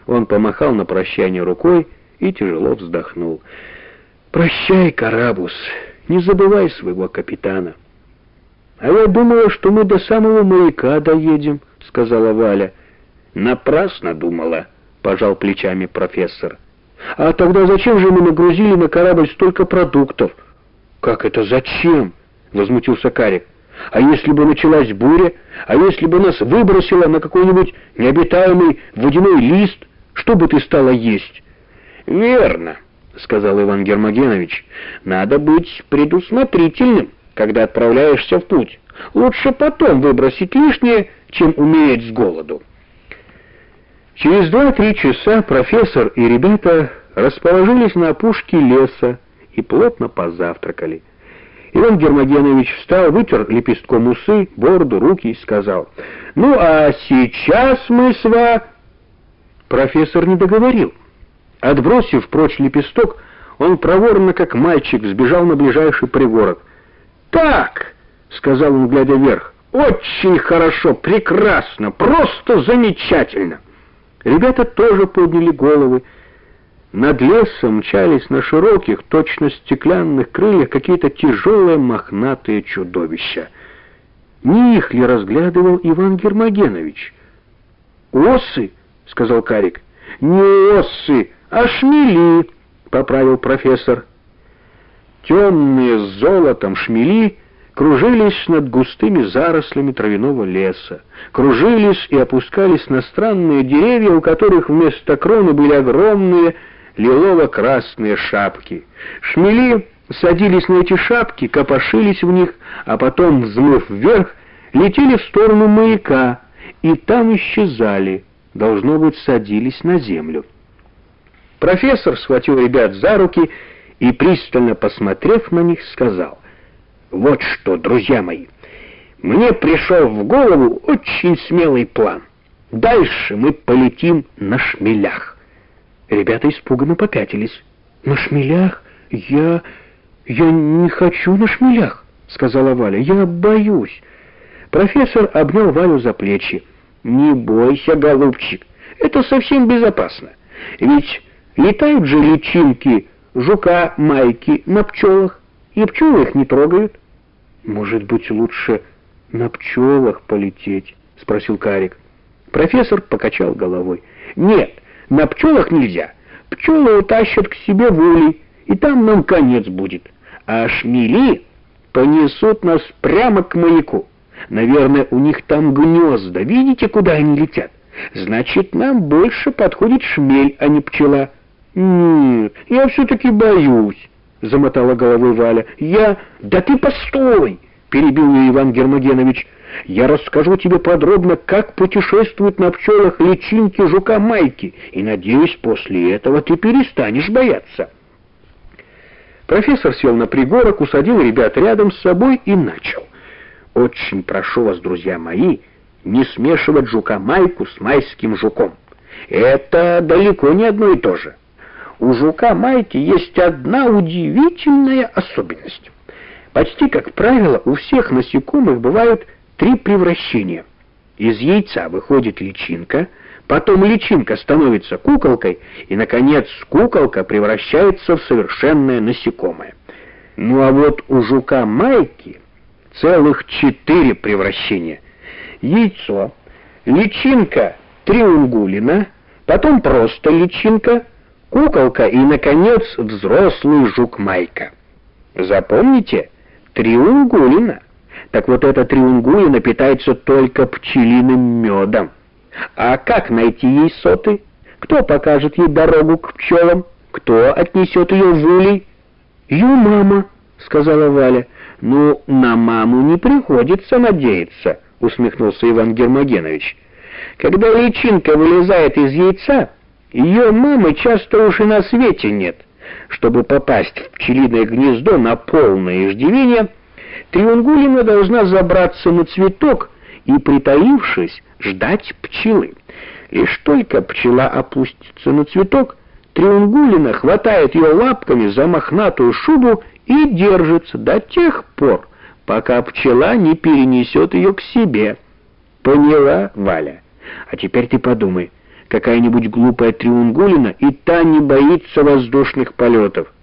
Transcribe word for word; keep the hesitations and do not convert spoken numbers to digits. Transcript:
Он помахал на прощание рукой и тяжело вздохнул. «Прощай, Карабус, не забывай своего капитана». «А я думала, что мы до самого маяка доедем», — сказала Валя. «Напрасно думала», — пожал плечами профессор. «А тогда зачем же мы нагрузили на корабль столько продуктов?» «Как это зачем?» — возмутился Карик. «А если бы началась буря? А если бы нас выбросило на какой-нибудь необитаемый водяной лист? Что бы ты стала есть?» «Верно», — сказал Иван Гермогенович. «Надо быть предусмотрительным, когда отправляешься в путь. Лучше потом выбросить лишнее, чем умереть с голоду». Через два-три часа профессор и ребята расположились на опушке леса и плотно позавтракали. Иван Гермогенович встал, вытер лепестком усы, бороду, руки и сказал: «Ну, а сейчас мы с вами...» Профессор не договорил. Отбросив прочь лепесток, он проворно, как мальчик, сбежал на ближайший пригорок. «Так», — сказал он, глядя вверх, — «очень хорошо, прекрасно, просто замечательно». Ребята тоже подняли головы. Над лесом мчались на широких, точно стеклянных крыльях какие-то тяжелые мохнатые чудовища. Не их ли разглядывал Иван Гермогенович? «Осы», — сказал Карик. «Не осы, а шмели», — поправил профессор. Темные с золотом шмели кружились над густыми зарослями травяного леса, кружились и опускались на странные деревья, у которых вместо кроны были огромные лилово-красные шапки. Шмели садились на эти шапки, копошились в них, а потом, взмыв вверх, летели в сторону маяка и там исчезали, должно быть, садились на землю. Профессор схватил ребят за руки и, пристально посмотрев на них, сказал: «Вот что, друзья мои, мне пришел в голову очень смелый план. Дальше мы полетим на шмелях». Ребята испуганно попятились. «На шмелях? Я... я не хочу на шмелях», — сказала Валя. «Я боюсь». Профессор обнял Валю за плечи. «Не бойся, голубчик, это совсем безопасно. Ведь летают же личинки, жука-майки на пчелах, и пчелы их не трогают». «Может быть, лучше на пчелах полететь?» — спросил Карик. Профессор покачал головой. «Нет, на пчелах нельзя. Пчелы утащат к себе в улей, и там нам конец будет. А шмели понесут нас прямо к маяку. Наверное, у них там гнезда. Видите, куда они летят? Значит, нам больше подходит шмель, а не пчела». «Нет, я все-таки боюсь», — замотала головой Валя. «Я... Да ты постой!» — перебил ее Иван Гермогенович. «Я расскажу тебе подробно, как путешествуют на пчелах личинки жука-майки, и, надеюсь, после этого ты перестанешь бояться». Профессор сел на пригорок, усадил ребят рядом с собой и начал: «Очень прошу вас, друзья мои, не смешивать жука-майку с майским жуком. Это далеко не одно и то же. У жука-майки есть одна удивительная особенность. Почти, как правило, у всех насекомых бывают три превращения. Из яйца выходит личинка, потом личинка становится куколкой, и, наконец, куколка превращается в совершенное насекомое. Ну а вот у жука-майки целых четыре превращения. Яйцо, личинка триунгулина, потом просто личинка, куколка и, наконец, взрослый жук-майка. Запомните, триунгулина. Так вот, эта триунгулина питается только пчелиным медом. А как найти ей соты? Кто покажет ей дорогу к пчелам? Кто отнесет ее в улей? «Ее мама», — сказала Валя. «Ну, на маму не приходится надеяться», — усмехнулся Иван Гермогенович. «Когда личинка вылезает из яйца, ее мамы часто уж и на свете нет. Чтобы попасть в пчелиное гнездо на полное иждивение, триунгулина должна забраться на цветок и, притаившись, ждать пчелы. Лишь только пчела опустится на цветок, триунгулина хватает ее лапками за мохнатую шубу и держится до тех пор, пока пчела не перенесет ее к себе. Поняла, Валя? А теперь ты подумай, какая-нибудь глупая Триунгулина, и та не боится воздушных полетов.